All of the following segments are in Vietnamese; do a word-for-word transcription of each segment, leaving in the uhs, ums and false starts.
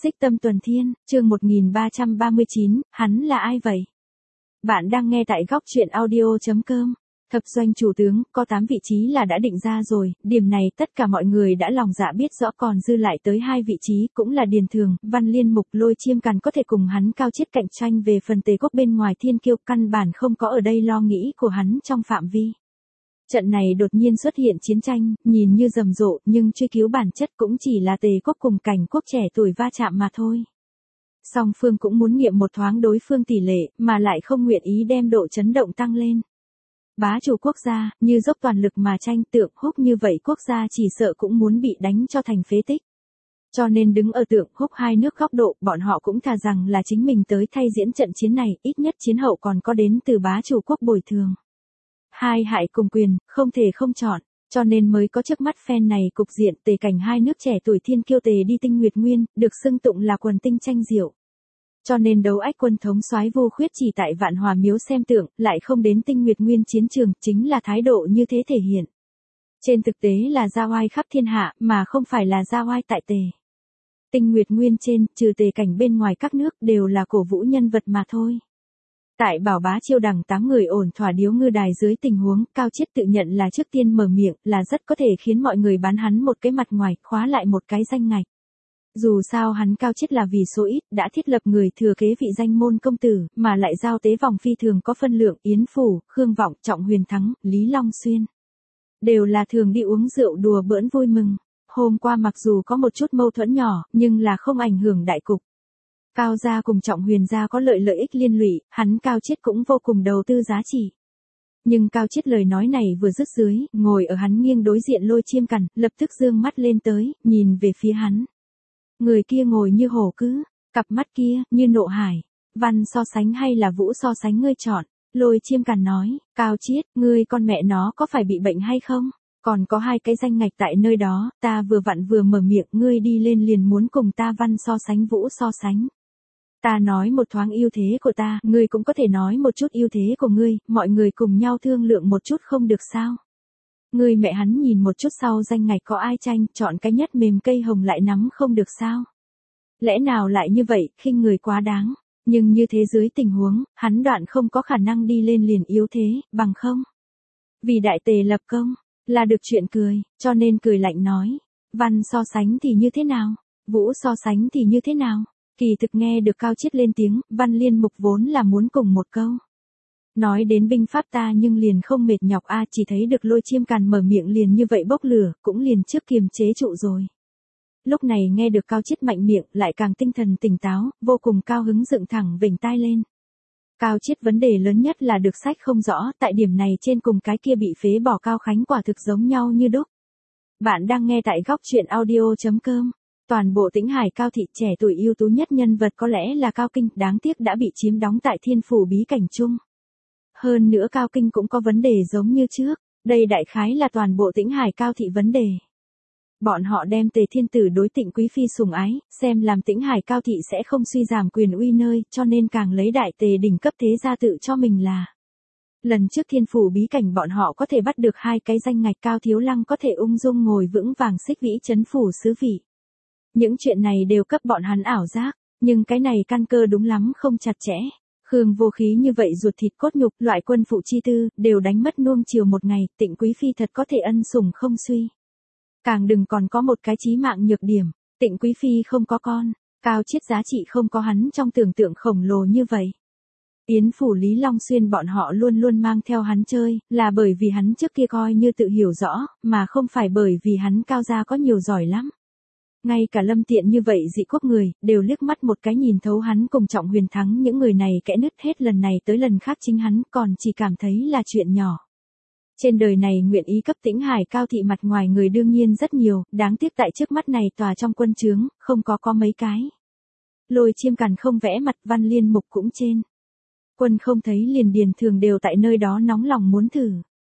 Xích Tâm Tuần Thiên, chương một nghìn ba trăm ba mươi chín, hắn là ai vậy? Bạn đang nghe tại góc truyện audio chấm com. Thập doanh chủ tướng, có tám vị trí là đã định ra rồi, điểm này tất cả mọi người đã lòng dạ biết rõ, còn dư lại tới hai vị trí cũng là Điền Thường, Văn Liên Mục, Lôi Chiêm Càn có thể cùng hắn cao chiết cạnh tranh về phần Tề Quốc bên ngoài Thiên Kiêu, căn bản không có ở đây lo nghĩ của hắn trong phạm vi. Trận này đột nhiên xuất hiện chiến tranh, nhìn như rầm rộ, nhưng truy cứu bản chất cũng chỉ là Tề Quốc cùng Cảnh Quốc trẻ tuổi va chạm mà thôi. Song phương cũng muốn nghiệm một thoáng đối phương tỷ lệ, mà lại không nguyện ý đem độ chấn động tăng lên. Bá chủ quốc gia, như dốc toàn lực mà tranh, Tượng Húc như vậy quốc gia chỉ sợ cũng muốn bị đánh cho thành phế tích. Cho nên đứng ở Tượng Húc hai nước góc độ, bọn họ cũng thà rằng là chính mình tới thay diễn trận chiến này, ít nhất chiến hậu còn có đến từ bá chủ quốc bồi thường. Hai hại cùng quyền, không thể không chọn, cho nên mới có trước mắt phen này cục diện Tề Cảnh hai nước trẻ tuổi Thiên Kiêu Tề đi Tinh Nguyệt Nguyên, được xưng tụng là quần tinh tranh diệu. Cho nên đấu ách quân thống soái Vô Khuyết chỉ tại Vạn Hòa Miếu xem tượng, lại không đến Tinh Nguyệt Nguyên chiến trường, chính là thái độ như thế thể hiện. Trên thực tế là ra oai khắp thiên hạ, mà không phải là ra oai tại Tề. Tinh Nguyệt Nguyên trên, trừ Tề Cảnh bên ngoài các nước đều là cổ vũ nhân vật mà thôi. Tại Bảo Bá Chiêu đằng tám người ổn thỏa điếu ngư đài dưới tình huống, Cao Chiết tự nhận là trước tiên mở miệng, là rất có thể khiến mọi người bán hắn một cái mặt ngoài, khóa lại một cái danh ngạch. Dù sao hắn Cao Chiết là vì số ít, đã thiết lập người thừa kế vị danh môn công tử, mà lại giao tế vòng phi thường có phân lượng, Yến Phủ, Khương Vọng, Trọng Huyền Thắng, Lý Long Xuyên. Đều là thường đi uống rượu đùa bỡn vui mừng. Hôm qua mặc dù có một chút mâu thuẫn nhỏ, nhưng là không ảnh hưởng đại cục. Cao gia cùng Trọng Huyền gia có lợi lợi ích liên lụy, hắn Cao Chiết cũng vô cùng đầu tư giá trị. Nhưng Cao Chiết lời nói này vừa dứt dưới, ngồi ở hắn nghiêng đối diện Lôi Chiêm Càn, lập tức dương mắt lên tới, nhìn về phía hắn. Người kia ngồi như hổ cứ, cặp mắt kia, như nộ hải. Văn so sánh hay là Vũ so sánh ngươi chọn? Lôi Chiêm Càn nói, Cao Chiết, ngươi con mẹ nó có phải bị bệnh hay không? Còn có hai cái danh ngạch tại nơi đó, ta vừa vặn vừa mở miệng, ngươi đi lên liền muốn cùng ta Văn so sánh Vũ so sánh. Ta nói một thoáng ưu thế của ta, ngươi cũng có thể nói một chút ưu thế của ngươi, mọi người cùng nhau thương lượng một chút không được sao? Ngươi mẹ hắn nhìn một chút sau danh ngạch có ai tranh, chọn cái nhất mềm cây hồng lại nắm không được sao? Lẽ nào lại như vậy, khinh người quá đáng, nhưng như thế dưới tình huống, hắn đoạn không có khả năng đi lên liền yếu thế, bằng không? Vì đại Tề lập công, là được chuyện cười, cho nên cười lạnh nói, Văn so sánh thì như thế nào? Vũ so sánh thì như thế nào? Kỳ thực nghe được Cao Chiết lên tiếng, Văn Liên Mục vốn là muốn cùng một câu. Nói đến binh pháp ta nhưng liền không mệt nhọc a, chỉ thấy được Lôi Chiêm Càn mở miệng liền như vậy bốc lửa, cũng liền trước kiềm chế trụ rồi. Lúc này nghe được Cao Chiết mạnh miệng, lại càng tinh thần tỉnh táo, vô cùng cao hứng dựng thẳng vểnh tai lên. Cao Chiết vấn đề lớn nhất là được sách không rõ, tại điểm này trên cùng cái kia bị phế bỏ Cao Khánh quả thực giống nhau như đúc. Bạn đang nghe tại góc truyện audio chấm com. Toàn bộ Tĩnh Hải Cao thị trẻ tuổi ưu tú nhất nhân vật có lẽ là Cao Kinh, đáng tiếc đã bị chiếm đóng tại Thiên Phủ bí cảnh chung. Hơn nữa Cao Kinh cũng có vấn đề giống như trước, đây đại khái là toàn bộ Tĩnh Hải Cao thị vấn đề. Bọn họ đem Tề Thiên Tử đối Tịnh Quý Phi sủng ái, xem làm Tĩnh Hải Cao thị sẽ không suy giảm quyền uy nơi, cho nên càng lấy đại Tề đỉnh cấp thế gia tự cho mình là. Lần trước Thiên Phủ bí cảnh bọn họ có thể bắt được hai cái danh ngạch, Cao Thiếu Lăng có thể ung dung ngồi vững vàng xích vĩ chấn phủ sứ vị. Những chuyện này đều cấp bọn hắn ảo giác, nhưng cái này căn cơ đúng lắm không chặt chẽ. Khương Vô Khí như vậy ruột thịt cốt nhục, loại quân phụ chi tư, đều đánh mất nuông chiều một ngày, Tịnh Quý Phi thật có thể ân sủng không suy. Càng đừng còn có một cái chí mạng nhược điểm, Tịnh Quý Phi không có con, Cao Chiết giá trị không có hắn trong tưởng tượng khổng lồ như vậy. Yến Phủ Lý Long Xuyên bọn họ luôn luôn mang theo hắn chơi, là bởi vì hắn trước kia coi như tự hiểu rõ, mà không phải bởi vì hắn Cao gia có nhiều giỏi lắm. Ngay cả Lâm Tiện như vậy dị quốc người, đều liếc mắt một cái nhìn thấu hắn cùng Trọng Huyền Thắng, những người này kẽ nứt hết lần này tới lần khác, chính hắn còn chỉ cảm thấy là chuyện nhỏ. Trên đời này nguyện ý cấp Tĩnh Hải Cao thị mặt ngoài người đương nhiên rất nhiều, đáng tiếc tại trước mắt này tòa trong quân trướng, không có có mấy cái. Lôi Chiêm Càn không vẽ mặt, Văn Liên Mục cũng trên. Quân không thấy liền Điền Thường đều tại nơi đó nóng lòng muốn thử.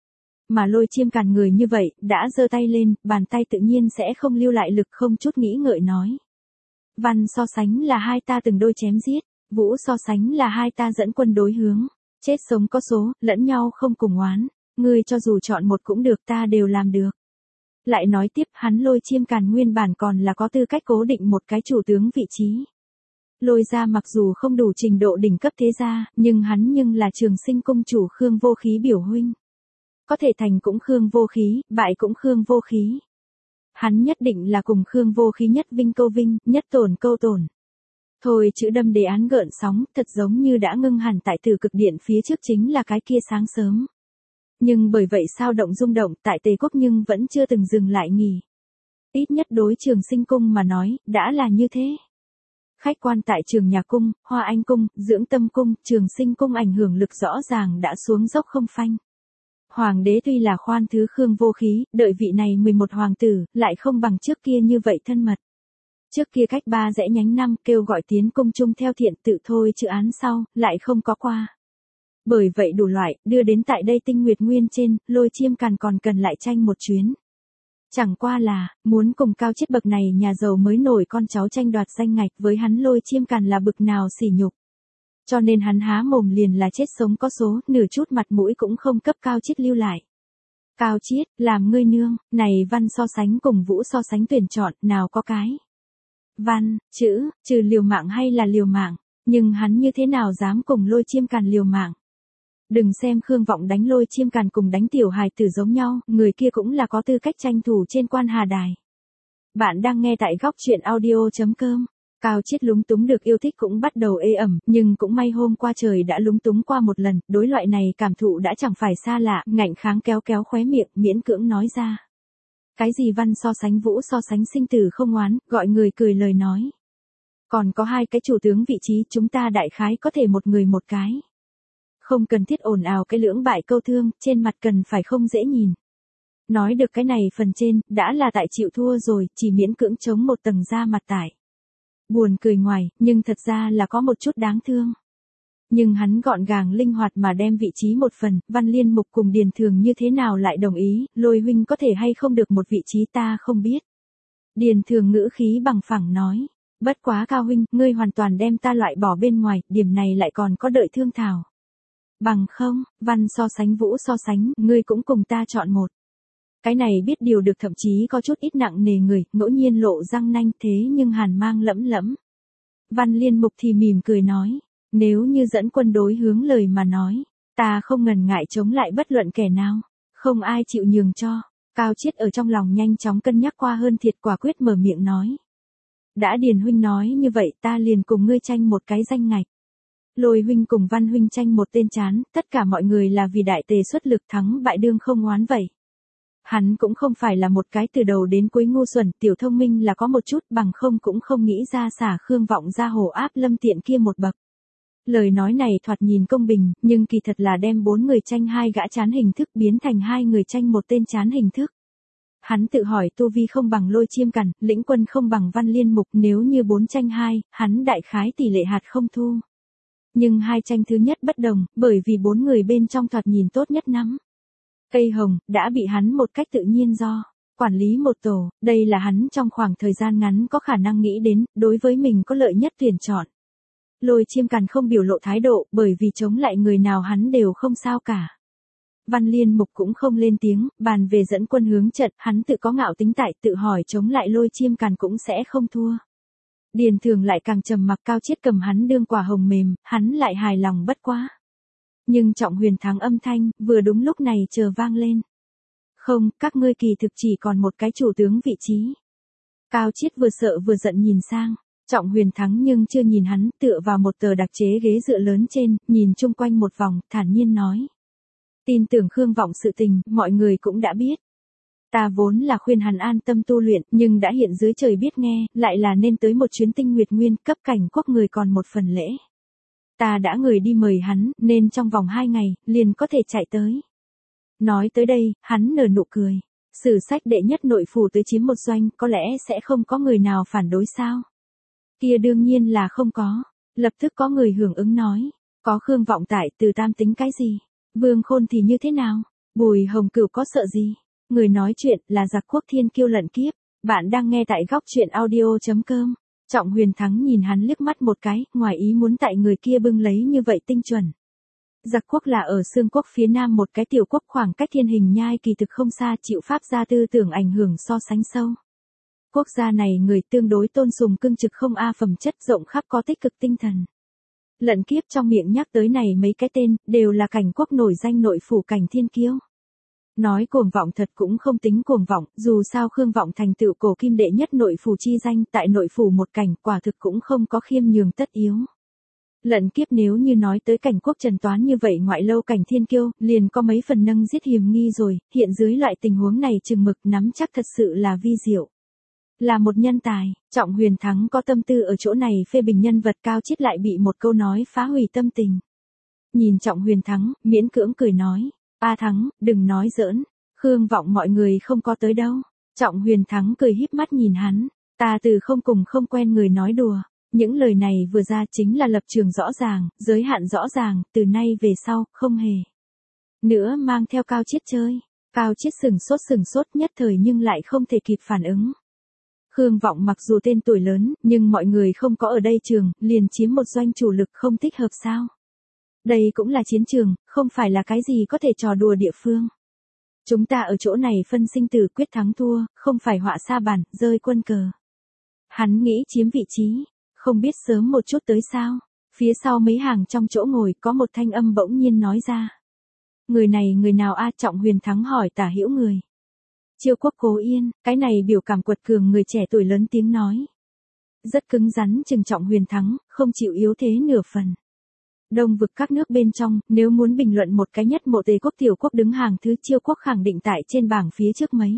Mà Lôi Chiêm Càn người như vậy, đã giơ tay lên, bàn tay tự nhiên sẽ không lưu lại lực, không chút nghĩ ngợi nói. Văn so sánh là hai ta từng đôi chém giết, Vũ so sánh là hai ta dẫn quân đối hướng. Chết sống có số, lẫn nhau không cùng oán. Ngươi cho dù chọn một cũng được, ta đều làm được. Lại nói tiếp hắn Lôi Chiêm Càn nguyên bản còn là có tư cách cố định một cái chủ tướng vị trí. Lôi gia mặc dù không đủ trình độ đỉnh cấp thế gia, nhưng hắn nhưng là Trường Sinh cung chủ Khương Vô Khí biểu huynh. Có thể thành cũng Khương Vô Khí, bại cũng Khương Vô Khí. Hắn nhất định là cùng Khương Vô Khí nhất vinh câu vinh, nhất tổn câu tổn. Thôi chữ đâm đề án gợn sóng, thật giống như đã ngưng hẳn tại Tử Cực Điện phía trước chính là cái kia sáng sớm. Nhưng bởi vậy sao động rung động tại Tề Quốc nhưng vẫn chưa từng dừng lại nghỉ. Ít nhất đối Trường Sinh cung mà nói, đã là như thế. Khách quan tại Trường Nhà cung, Hoa Anh cung, Dưỡng Tâm cung, Trường Sinh cung ảnh hưởng lực rõ ràng đã xuống dốc không phanh. Hoàng đế tuy là khoan thứ Khương Vô Khí, đợi vị này mười một hoàng tử, lại không bằng trước kia như vậy thân mật. Trước kia cách ba rẽ nhánh năm kêu gọi tiến cung chung theo thiện tự thôi chữ án sau, lại không có qua. Bởi vậy đủ loại, đưa đến tại đây Tinh Nguyệt Nguyên trên, Lôi Chiêm Càn còn cần lại tranh một chuyến. Chẳng qua là, muốn cùng cao chiết bậc này nhà giàu mới nổi con cháu tranh đoạt danh ngạch với hắn Lôi Chiêm Càn là bực nào sỉ nhục. Cho nên hắn há mồm liền là chết sống có số, nửa chút mặt mũi cũng không cấp cao chiết lưu lại. Cao chiết, làm ngươi nương, này văn so sánh cùng vũ so sánh tuyển chọn, nào có cái. Văn, chữ, trừ liều mạng hay là liều mạng, nhưng hắn như thế nào dám cùng Lôi Chiêm Càn liều mạng. Đừng xem Khương Vọng đánh Lôi Chiêm Càn cùng đánh tiểu hài tử giống nhau, người kia cũng là có tư cách tranh thủ trên quan hà đài. Bạn đang nghe tại góc truyện audio chấm com. Cao chiết lúng túng được yêu thích cũng bắt đầu ê ẩm, nhưng cũng may hôm qua trời đã lúng túng qua một lần, đối loại này cảm thụ đã chẳng phải xa lạ, ngạnh kháng kéo kéo khóe miệng, miễn cưỡng nói ra. Cái gì văn so sánh vũ so sánh sinh tử không oán, gọi người cười lời nói. Còn có hai cái chủ tướng vị trí chúng ta đại khái có thể một người một cái. Không cần thiết ồn ào cái lưỡng bại câu thương, trên mặt cần phải không dễ nhìn. Nói được cái này phần trên, đã là tại chịu thua rồi, chỉ miễn cưỡng chống một tầng da mặt tải. Buồn cười ngoài, nhưng thật ra là có một chút đáng thương. Nhưng hắn gọn gàng linh hoạt mà đem vị trí một phần, Văn Liên Mục cùng Điền Thường như thế nào lại đồng ý, Lôi huynh có thể hay không được một vị trí ta không biết. Điền Thường ngữ khí bằng phẳng nói, bất quá Cao huynh, ngươi hoàn toàn đem ta loại bỏ bên ngoài, điểm này lại còn có đợi thương thảo. Bằng không, văn so sánh vũ so sánh, ngươi cũng cùng ta chọn một. Cái này biết điều được thậm chí có chút ít nặng nề người, ngẫu nhiên lộ răng nanh thế nhưng hàn mang lẫm lẫm. Văn Liên Mục thì mỉm cười nói, nếu như dẫn quân đối hướng lời mà nói, ta không ngần ngại chống lại bất luận kẻ nào, không ai chịu nhường cho. Cao chiết ở trong lòng nhanh chóng cân nhắc qua hơn thiệt quả quyết mở miệng nói. Đã Điền huynh nói như vậy ta liền cùng ngươi tranh một cái danh ngạch. Lôi huynh cùng Văn huynh tranh một tên chán, tất cả mọi người là vì đại tề xuất lực thắng bại đương không oán vậy. Hắn cũng không phải là một cái từ đầu đến cuối ngu xuẩn, tiểu thông minh là có một chút bằng không cũng không nghĩ ra xả Khương Vọng ra hồ áp Lâm Tiện kia một bậc. Lời nói này thoạt nhìn công bình, nhưng kỳ thật là đem bốn người tranh hai gã chán hình thức biến thành hai người tranh một tên chán hình thức. Hắn tự hỏi tu vi không bằng Lôi Chiêm Càn, lĩnh quân không bằng Văn Liên Mục, nếu như bốn tranh hai, hắn đại khái tỷ lệ hạt không thu. Nhưng hai tranh thứ nhất bất đồng, bởi vì bốn người bên trong thoạt nhìn tốt nhất nắm. Cây hồng, đã bị hắn một cách tự nhiên do quản lý một tổ, đây là hắn trong khoảng thời gian ngắn có khả năng nghĩ đến, đối với mình có lợi nhất tuyển chọn. Lôi Chiêm Càn không biểu lộ thái độ, bởi vì chống lại người nào hắn đều không sao cả. Văn Liên Mục cũng không lên tiếng, bàn về dẫn quân hướng trận, hắn tự có ngạo tính tại, tự hỏi chống lại Lôi Chiêm Càn cũng sẽ không thua. Điền Thường lại càng trầm mặc, Cao chiết cầm hắn đương quả hồng mềm, hắn lại hài lòng bất quá. Nhưng Trọng Huyền thắng âm thanh, vừa đúng lúc này chờ vang lên. Không, các ngươi kỳ thực chỉ còn một cái chủ tướng vị trí. Cao chiết vừa sợ vừa giận nhìn sang. Trọng Huyền thắng nhưng chưa nhìn hắn, tựa vào một tờ đặc chế ghế dựa lớn trên, nhìn chung quanh một vòng, thản nhiên nói. Tin tưởng Khương Vọng sự tình, mọi người cũng đã biết. Ta vốn là khuyên hắn an tâm tu luyện, nhưng đã hiện dưới trời biết nghe, lại là nên tới một chuyến Tinh Nguyệt Nguyên, cấp cảnh quốc người còn một phần lễ. Ta đã người đi mời hắn, nên trong vòng hai ngày, liền có thể chạy tới. Nói tới đây, hắn nở nụ cười. Sử sách đệ nhất nội phủ tới chiếm một doanh, có lẽ sẽ không có người nào phản đối sao? Kia đương nhiên là không có. Lập tức có người hưởng ứng nói. Có Khương Vọng tại, Từ Tam tính cái gì? Vương Khôn thì như thế nào? Bùi Hồng Cửu có sợ gì? Người nói chuyện là giặc quốc thiên kiêu lận kiếp. Bạn đang nghe tại góc truyện audio chấm com. Trọng Huyền thắng nhìn hắn liếc mắt một cái, ngoài ý muốn tại người kia bưng lấy như vậy tinh chuẩn. Giặc quốc là ở xương quốc phía nam một cái tiểu quốc khoảng cách Thiên Hình Nhai kỳ thực không xa, chịu Pháp gia tư tưởng ảnh hưởng so sánh sâu. Quốc gia này người tương đối tôn sùng cương trực không a phẩm chất, rộng khắp có tích cực tinh thần. Lận Kiếp trong miệng nhắc tới này mấy cái tên, đều là cảnh quốc nổi danh nội phủ cảnh thiên kiêu. Nói cuồng vọng thật cũng không tính cuồng vọng, dù sao Khương Vọng thành tựu cổ kim đệ nhất nội phủ chi danh, tại nội phủ một cảnh quả thực cũng không có khiêm nhường tất yếu. Lận Kiếp nếu như nói tới cảnh quốc Trần Toán như vậy ngoại lâu cảnh thiên kiêu, liền có mấy phần nâng giết hiềm nghi rồi, hiện dưới loại tình huống này chừng mực nắm chắc thật sự là vi diệu. Là một nhân tài, Trọng Huyền Thắng có tâm tư ở chỗ này phê bình nhân vật, Cao Chiết lại bị một câu nói phá hủy tâm tình. Nhìn Trọng Huyền Thắng, miễn cưỡng cười nói, A Thắng, đừng nói giỡn, Khương Vọng mọi người không có tới đâu. Trọng Huyền Thắng cười híp mắt nhìn hắn, ta từ không cùng không quen người nói đùa. Những lời này vừa ra chính là lập trường rõ ràng, giới hạn rõ ràng, từ nay về sau, không hề nữa mang theo Cao Chiết chơi. Cao Chiết sừng sốt sừng sốt nhất thời nhưng lại không thể kịp phản ứng. Khương Vọng mặc dù tên tuổi lớn, nhưng mọi người không có ở đây trường, liền chiếm một doanh chủ lực không thích hợp sao. Đây cũng là chiến trường, không phải là cái gì có thể trò đùa địa phương. Chúng ta ở chỗ này phân sinh tử quyết thắng thua, không phải họa sa bàn, rơi quân cờ. Hắn nghĩ chiếm vị trí, không biết sớm một chút tới sao. Phía sau mấy hàng trong chỗ ngồi có một thanh âm bỗng nhiên nói ra. Người này người nào a? Trọng Huyền Thắng hỏi tả hữu người. Chiêu Quốc Cố Yên, cái này biểu cảm quật cường người trẻ tuổi lớn tiếng nói. Rất cứng rắn chừng Trọng Huyền Thắng, không chịu yếu thế nửa phần. Đông vực các nước bên trong, nếu muốn bình luận một cái nhất mộ Tề quốc tiểu quốc đứng hàng thứ, Chiêu Quốc khẳng định tại trên bảng phía trước mấy.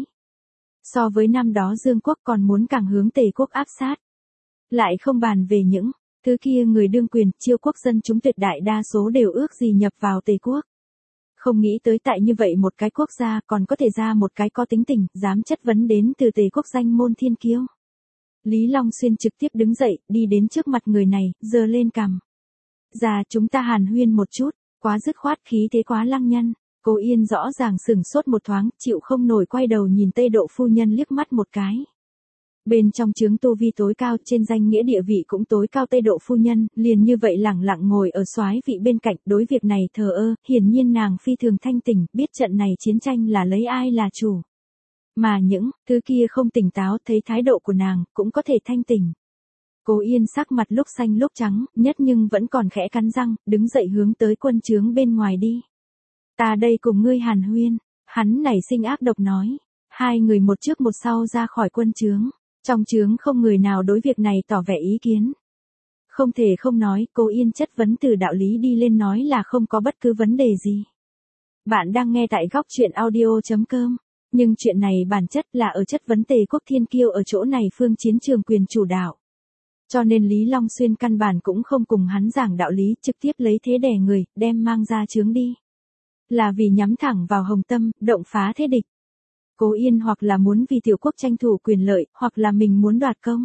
So với năm đó Dương Quốc còn muốn càng hướng Tề quốc áp sát. Lại không bàn về những thứ kia người đương quyền, Chiêu Quốc dân chúng tuyệt đại đa số đều ước gì nhập vào Tề quốc. Không nghĩ tới tại như vậy một cái quốc gia còn có thể ra một cái có tính tình, dám chất vấn đến từ Tề quốc danh môn thiên kiêu. Lý Long Xuyên trực tiếp đứng dậy, đi đến trước mặt người này, giơ lên cằm. Ra chúng ta hàn huyên một chút, quá dứt khoát, khí thế quá lăng nhân. Cố Yên rõ ràng sừng sốt một thoáng, chịu không nổi quay đầu nhìn Tây Độ phu nhân liếc mắt một cái. Bên trong chướng tu vi tối cao, trên danh nghĩa địa vị cũng tối cao Tây Độ phu nhân, liền như vậy lẳng lặng ngồi ở soái vị bên cạnh, đối việc này thờ ơ, hiển nhiên nàng phi thường thanh tỉnh, biết trận này chiến tranh là lấy ai là chủ. Mà những thứ kia không tỉnh táo, thấy thái độ của nàng, cũng có thể thanh tỉnh. Cố Yên sắc mặt lúc xanh lúc trắng, nhất nhưng vẫn còn khẽ cắn răng, đứng dậy hướng tới quân trướng bên ngoài đi. Ta đây cùng ngươi hàn huyên, hắn nảy sinh ác độc nói. Hai người một trước một sau ra khỏi quân trướng. Trong trướng không người nào đối việc này tỏ vẻ ý kiến. Không thể không nói, Cố Yên chất vấn từ đạo lý đi lên nói là không có bất cứ vấn đề gì. Bạn đang nghe tại góc truyện audio chấm com. Nhưng chuyện này bản chất là ở chất vấn Tề quốc thiên kiêu ở chỗ này phương chiến trường quyền chủ đạo. Cho nên Lý Long Xuyên căn bản cũng không cùng hắn giảng đạo lý, trực tiếp lấy thế đè người, đem mang ra trướng đi. Là vì nhắm thẳng vào Hồng Tâm, động phá thế địch. Cố Yên hoặc là muốn vì tiểu quốc tranh thủ quyền lợi, hoặc là mình muốn đoạt công.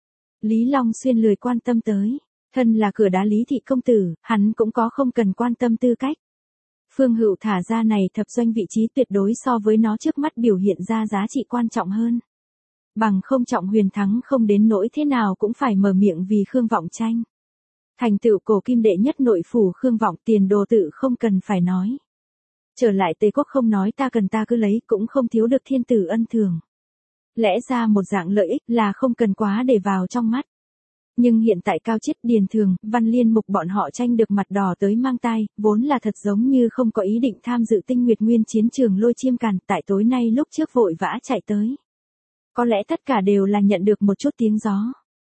Lý Long Xuyên lười quan tâm tới. Thân là cửa đá Lý thị công tử, hắn cũng có không cần quan tâm tư cách. Phương Hựu thả ra này thập doanh vị trí tuyệt đối so với nó trước mắt biểu hiện ra giá trị quan trọng hơn. Bằng không Trọng Huyền Thắng không đến nỗi thế nào cũng phải mở miệng vì Khương Vọng tranh. Thành tựu cổ kim đệ nhất nội phủ Khương Vọng, tiền đồ tự không cần phải nói. Trở lại Tề quốc không nói ta cần ta cứ lấy, cũng không thiếu được thiên tử ân thường. Lẽ ra một dạng lợi ích là không cần quá để vào trong mắt. Nhưng hiện tại Cao Chiết, Điền Thường, Văn Liên Mục bọn họ tranh được mặt đỏ tới mang tai, vốn là thật giống như không có ý định tham dự Tinh Nguyệt Nguyên chiến trường Lôi Chiêm Càn, tại tối nay lúc trước vội vã chạy tới. Có lẽ tất cả đều là nhận được một chút tiếng gió.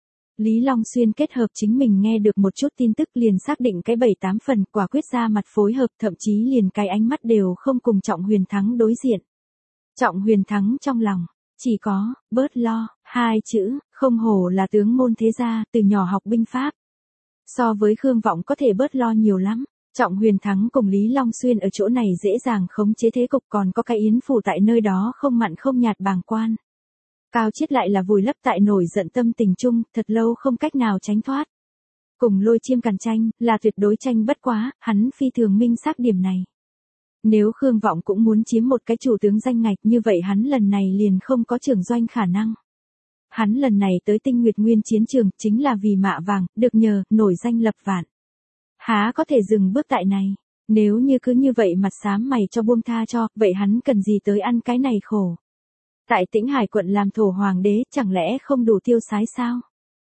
Lý Long Xuyên kết hợp chính mình nghe được một chút tin tức liền xác định cái bảy tám phần, quả quyết ra mặt phối hợp, thậm chí liền cái ánh mắt đều không cùng Trọng Huyền Thắng đối diện. Trọng Huyền Thắng trong lòng, chỉ có, bớt lo, hai chữ, không hổ là tướng môn thế gia, từ nhỏ học binh pháp. So với Khương Vọng có thể bớt lo nhiều lắm. Trọng Huyền Thắng cùng Lý Long Xuyên ở chỗ này dễ dàng khống chế thế cục, còn có cái Yến Phủ tại nơi đó không mặn không nhạt bàng quan. Cao Chiết lại là vùi lấp tại nổi giận tâm tình chung, thật lâu không cách nào tránh thoát. Cùng Lôi Chiêm Càn tranh, là tuyệt đối tranh bất quá, hắn phi thường minh xác điểm này. Nếu Khương Vọng cũng muốn chiếm một cái chủ tướng danh ngạch như vậy hắn lần này liền không có trưởng doanh khả năng. Hắn lần này tới Tinh Nguyệt Nguyên chiến trường chính là vì mạ vàng, được nhờ, nổi danh lập vạn. Há có thể dừng bước tại này. Nếu như cứ như vậy mặt xám mày cho buông tha cho, vậy hắn cần gì tới ăn cái này khổ. Tại Tĩnh Hải quận làm thổ hoàng đế, chẳng lẽ không đủ tiêu sái sao?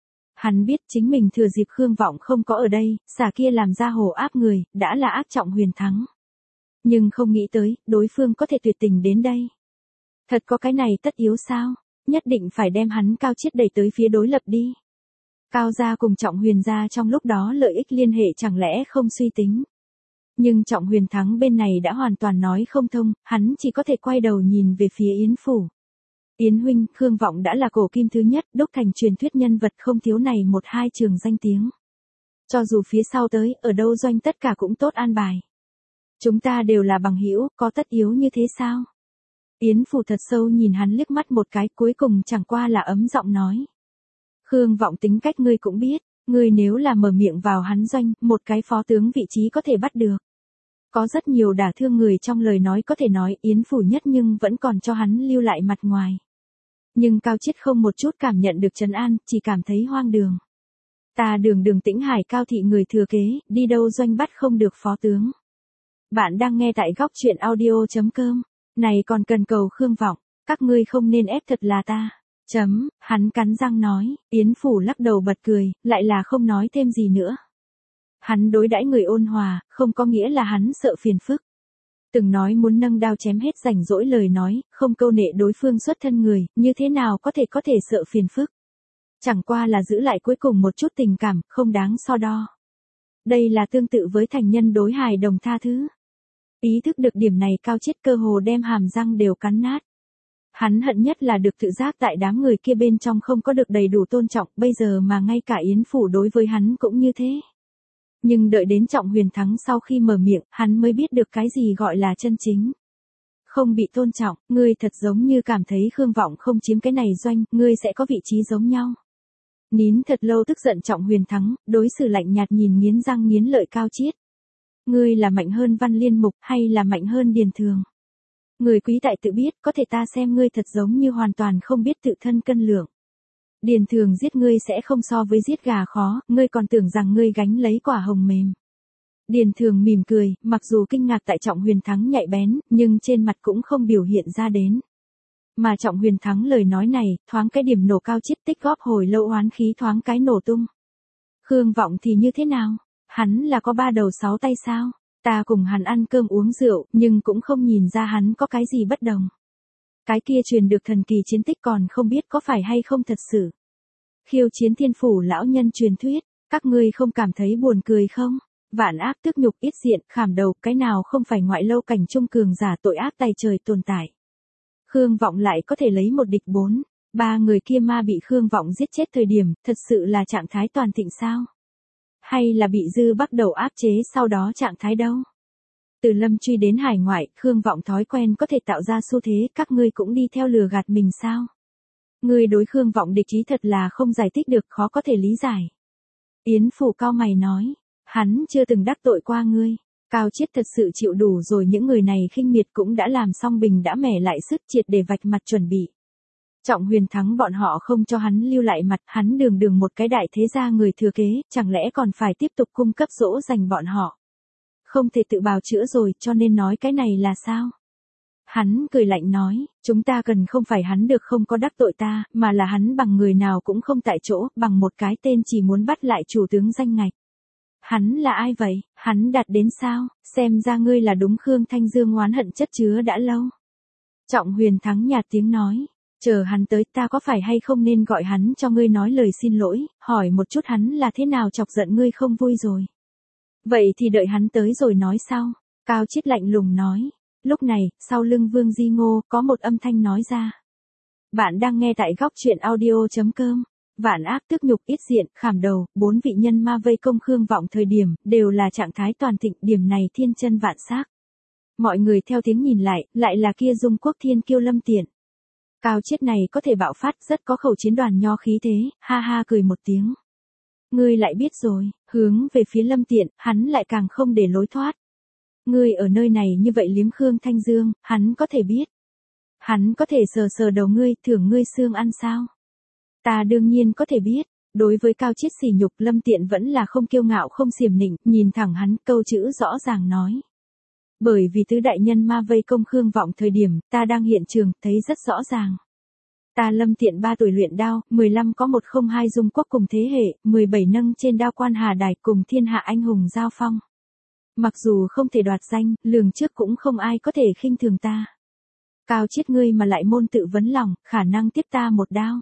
Hắn biết chính mình thừa dịp Khương Vọng không có ở đây, xả kia làm ra hồ áp người, đã là ác trọng huyền thắng. Nhưng không nghĩ tới, đối phương có thể tuyệt tình đến đây. Thật có cái này tất yếu sao? Nhất định phải đem hắn Cao Chiết đẩy tới phía đối lập đi. Cao gia cùng Trọng Huyền gia trong lúc đó lợi ích liên hệ chẳng lẽ không suy tính. Nhưng Trọng Huyền Thắng bên này đã hoàn toàn nói không thông, hắn chỉ có thể quay đầu nhìn về phía Yến phủ. Yến huynh, Khương Vọng đã là cổ kim thứ nhất, đúc thành truyền thuyết nhân vật không thiếu này một hai trường danh tiếng. Cho dù phía sau tới, ở đâu doanh tất cả cũng tốt an bài. Chúng ta đều là bằng hữu, có tất yếu như thế sao? Yến phủ thật sâu nhìn hắn liếc mắt một cái, cuối cùng chẳng qua là ấm giọng nói. Khương Vọng tính cách ngươi cũng biết, ngươi nếu là mở miệng vào hắn doanh, một cái phó tướng vị trí có thể bắt được. Có rất nhiều đả thương người trong lời nói có thể nói Yến phủ nhất nhưng vẫn còn cho hắn lưu lại mặt ngoài. Nhưng Cao Chiết không một chút cảm nhận được trấn an, chỉ cảm thấy hoang đường. Ta đường đường Tĩnh Hải Cao thị người thừa kế, đi đâu doanh bắt không được phó tướng. Bạn đang nghe tại góc truyện audio chấm com. Này còn cần cầu Khương Vọng, các ngươi không nên ép thật là ta. Chấm, hắn cắn răng nói, Yến phủ lắc đầu bật cười, lại là không nói thêm gì nữa. Hắn đối đãi người ôn hòa, không có nghĩa là hắn sợ phiền phức. Từng nói muốn nâng đao chém hết rảnh rỗi lời nói, không câu nệ đối phương xuất thân người, như thế nào có thể có thể sợ phiền phức. Chẳng qua là giữ lại cuối cùng một chút tình cảm, không đáng so đo. Đây là tương tự với thành nhân đối hài đồng tha thứ. Ý thức được điểm này Cao Chiết cơ hồ đem hàm răng đều cắn nát. Hắn hận nhất là được tự giác tại đám người kia bên trong không có được đầy đủ tôn trọng, bây giờ mà ngay cả Yến phủ đối với hắn cũng như thế. Nhưng đợi đến Trọng Huyền Thắng sau khi mở miệng, hắn mới biết được cái gì gọi là chân chính. Không bị tôn trọng, ngươi thật giống như cảm thấy Khương Vọng không chiếm cái này doanh, ngươi sẽ có vị trí giống nhau. Nín thật lâu tức giận Trọng Huyền Thắng, đối xử lạnh nhạt nhìn nghiến răng nghiến lợi Cao Chiết. Ngươi là mạnh hơn Văn Liên Mục hay là mạnh hơn Điền Thường? Người quý tại tự biết, có thể ta xem ngươi thật giống như hoàn toàn không biết tự thân cân lượng. Điền Thường giết ngươi sẽ không so với giết gà khó, ngươi còn tưởng rằng ngươi gánh lấy quả hồng mềm. Điền Thường mỉm cười, mặc dù kinh ngạc tại Trọng Huyền Thắng nhạy bén, nhưng trên mặt cũng không biểu hiện ra đến. Mà Trọng Huyền Thắng lời nói này, thoáng cái điểm nổ Cao Chiết tích góp hồi lâu oán khí thoáng cái nổ tung. Khương Vọng thì như thế nào? Hắn là có ba đầu sáu tay sao? Ta cùng hắn ăn cơm uống rượu, nhưng cũng không nhìn ra hắn có cái gì bất đồng. Cái kia truyền được thần kỳ chiến tích còn không biết có phải hay không thật sự. Khiêu chiến thiên phủ lão nhân truyền thuyết, các ngươi không cảm thấy buồn cười không? Vạn ác tức nhục ít diện, khảm đầu, cái nào không phải ngoại lâu cảnh trung cường giả tội ác tày trời tồn tại. Khương Vọng lại có thể lấy một địch bốn, ba người kia ma bị Khương Vọng giết chết thời điểm, thật sự là trạng thái toàn thịnh sao? Hay là bị Dư bắt đầu áp chế sau đó trạng thái đâu? Từ Lâm Truy đến hải ngoại, Khương Vọng thói quen có thể tạo ra xu thế, các ngươi cũng đi theo lừa gạt mình sao? Ngươi đối Khương Vọng địch ý thật là không giải thích được, khó có thể lý giải. Yến phủ cao mày nói, hắn chưa từng đắc tội qua ngươi. Cao Chiết thật sự chịu đủ rồi, những người này khinh miệt cũng đã làm xong bình đã mẻ lại sức triệt để vạch mặt chuẩn bị. Trọng Huyền Thắng bọn họ không cho hắn lưu lại mặt, hắn đường đường một cái đại thế gia người thừa kế, chẳng lẽ còn phải tiếp tục cung cấp dỗ dành bọn họ. Không thể tự bào chữa rồi, cho nên nói cái này là sao? Hắn cười lạnh nói, chúng ta cần không phải hắn được không có đắc tội ta, mà là hắn bằng người nào cũng không tại chỗ, bằng một cái tên chỉ muốn bắt lại chủ tướng danh ngạch. Hắn là ai vậy? Hắn đạt đến sao? Xem ra ngươi là đúng Khương Thanh Dương oán hận chất chứa đã lâu. Trọng Huyền Thắng nhạt tiếng nói, chờ hắn tới ta có phải hay không nên gọi hắn cho ngươi nói lời xin lỗi, hỏi một chút hắn là thế nào chọc giận ngươi không vui rồi. Vậy thì đợi hắn tới rồi nói sau. Cao Chiết lạnh lùng nói. Lúc này, sau lưng Vương Di Ngô, có một âm thanh nói ra. Bạn đang nghe tại góc truyện audio chấm com. Vạn ác tức nhục ít diện, khảm đầu, bốn vị nhân ma vây công Khương Vọng thời điểm, đều là trạng thái toàn thịnh, điểm này thiên chân vạn xác. Mọi người theo tiếng nhìn lại, lại là kia Dung Quốc Thiên Kiêu Lâm Tiện. Cao Chiết này có thể bạo phát, rất có khẩu chiến đoàn nho khí thế, ha ha cười một tiếng. Ngươi lại biết rồi, hướng về phía Lâm Tiện, hắn lại càng không để lối thoát. Ngươi ở nơi này như vậy liếm Khương Thanh Dương, hắn có thể biết. Hắn có thể sờ sờ đầu ngươi, thưởng ngươi xương ăn sao? Ta đương nhiên có thể biết. Đối với Cao Chiết sỉ nhục, Lâm Tiện vẫn là không kiêu ngạo không xiểm nịnh, nhìn thẳng hắn, câu chữ rõ ràng nói. Bởi vì tứ đại nhân ma vây công Khương Vọng thời điểm, ta đang hiện trường, thấy rất rõ ràng. Ta Lâm Tiện ba tuổi luyện đao, mười lăm có một không hai dung quốc cùng thế hệ, mười bảy nâng trên đao quan hà đài cùng thiên hạ anh hùng giao phong. Mặc dù không thể đoạt danh, lường trước cũng không ai có thể khinh thường ta. Cao Chiết ngươi mà lại môn tự vấn lòng, khả năng tiếp ta một đao.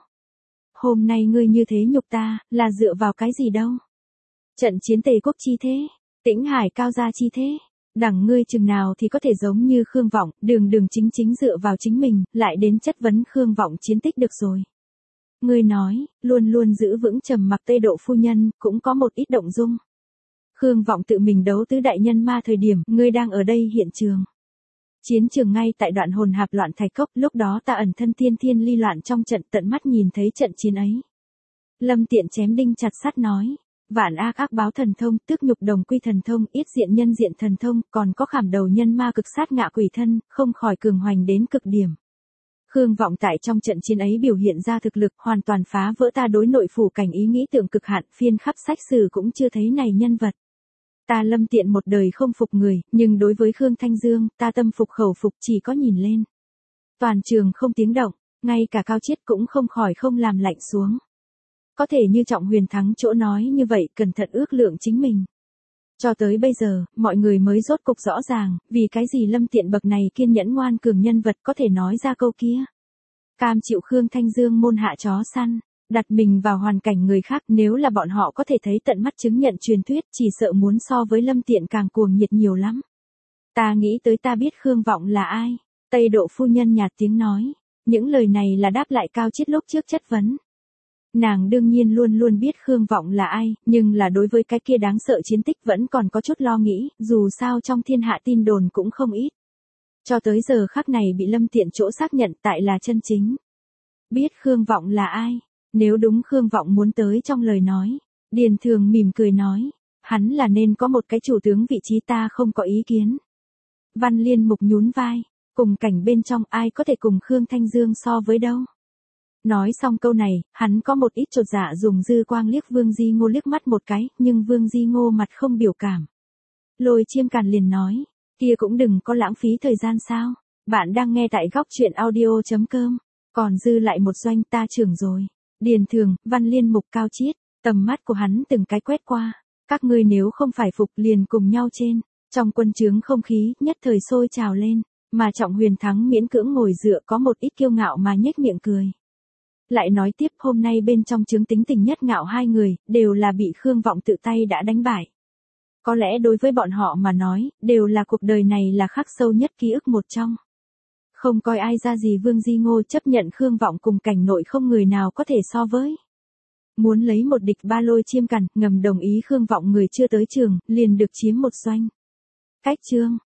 Hôm nay ngươi như thế nhục ta, là dựa vào cái gì đâu. Trận chiến Tề quốc chi thế, Tĩnh Hải Cao gia chi thế. Đẳng ngươi chừng nào thì có thể giống như Khương Vọng, đường đường chính chính dựa vào chính mình, lại đến chất vấn Khương Vọng chiến tích được rồi. Ngươi nói, luôn luôn giữ vững trầm mặc Tây Độ phu nhân, cũng có một ít động dung. Khương Vọng tự mình đấu tứ đại nhân ma thời điểm, ngươi đang ở đây hiện trường. Chiến trường ngay tại đoạn hồn hạp loạn thạch cốc, lúc đó ta ẩn thân thiên thiên ly loạn trong trận, tận mắt nhìn thấy trận chiến ấy. Lâm Tiện chém đinh chặt sắt nói. Vạn ác ác báo thần thông, tước nhục đồng quy thần thông, yết diện nhân diện thần thông, còn có khảm đầu nhân ma cực sát ngạ quỷ thân, không khỏi cường hoành đến cực điểm. Khương Vọng tại trong trận chiến ấy biểu hiện ra thực lực, hoàn toàn phá vỡ ta đối nội phủ cảnh ý nghĩ tưởng cực hạn, phiên khắp sách sử cũng chưa thấy này nhân vật. Ta Lâm Tiện một đời không phục người, nhưng đối với Khương Thanh Dương, ta tâm phục khẩu phục, chỉ có nhìn lên. Toàn trường không tiếng động, ngay cả Cao Chiết cũng không khỏi không làm lạnh xuống. Có thể như Trọng Huyền Thắng chỗ nói như vậy, cẩn thận ước lượng chính mình. Cho tới bây giờ, mọi người mới rốt cục rõ ràng, vì cái gì Lâm Tiện bậc này kiên nhẫn ngoan cường nhân vật có thể nói ra câu kia. Cam chịu Khương Thanh Dương môn hạ chó săn, đặt mình vào hoàn cảnh người khác, nếu là bọn họ có thể thấy tận mắt chứng nhận truyền thuyết, chỉ sợ muốn so với Lâm Tiện càng cuồng nhiệt nhiều lắm. Ta nghĩ tới ta biết Khương Vọng là ai. Tây Độ phu nhân nhạt tiếng nói. Những lời này là đáp lại Cao Chiết lúc trước chất vấn. Nàng đương nhiên luôn luôn biết Khương Vọng là ai, nhưng là đối với cái kia đáng sợ chiến tích vẫn còn có chút lo nghĩ, dù sao trong thiên hạ tin đồn cũng không ít. Cho tới giờ khắc này bị Lâm Tiện chỗ xác nhận tại là chân chính. Biết Khương Vọng là ai? Nếu đúng Khương Vọng muốn tới trong lời nói, Điền Thường mỉm cười nói, hắn là nên có một cái chủ tướng vị trí, ta không có ý kiến. Văn Liên Mục nhún vai, cùng cảnh bên trong ai có thể cùng Khương Thanh Dương so với đâu. Nói xong câu này, hắn có một ít chột dạ dùng dư quang liếc Vương Di Ngô liếc mắt một cái, nhưng Vương Di Ngô mặt không biểu cảm. Lôi Chiêm Càn liền nói, kia cũng đừng có lãng phí thời gian sao, bạn đang nghe tại góc truyện audio chấm com, còn dư lại một doanh ta trưởng rồi. Điền Thường, Văn Liên Mục, Cao Chiết, tầm mắt của hắn từng cái quét qua, các ngươi nếu không phải phục liền cùng nhau trên, trong quân trướng không khí nhất thời sôi trào lên, mà Trọng Huyền Thắng miễn cưỡng ngồi dựa có một ít kiêu ngạo mà nhếch miệng cười. Lại nói tiếp hôm nay bên trong trướng tính tình nhất ngạo hai người, đều là bị Khương Vọng tự tay đã đánh bại. Có lẽ đối với bọn họ mà nói, đều là cuộc đời này là khắc sâu nhất ký ức một trong. Không coi ai ra gì Vương Di Ngô chấp nhận Khương Vọng cùng cảnh nội không người nào có thể so với. Muốn lấy một địch ba. Lôi Chiêm Càn ngầm đồng ý Khương Vọng người chưa tới trường, liền được chiếm một doanh. Cách chương,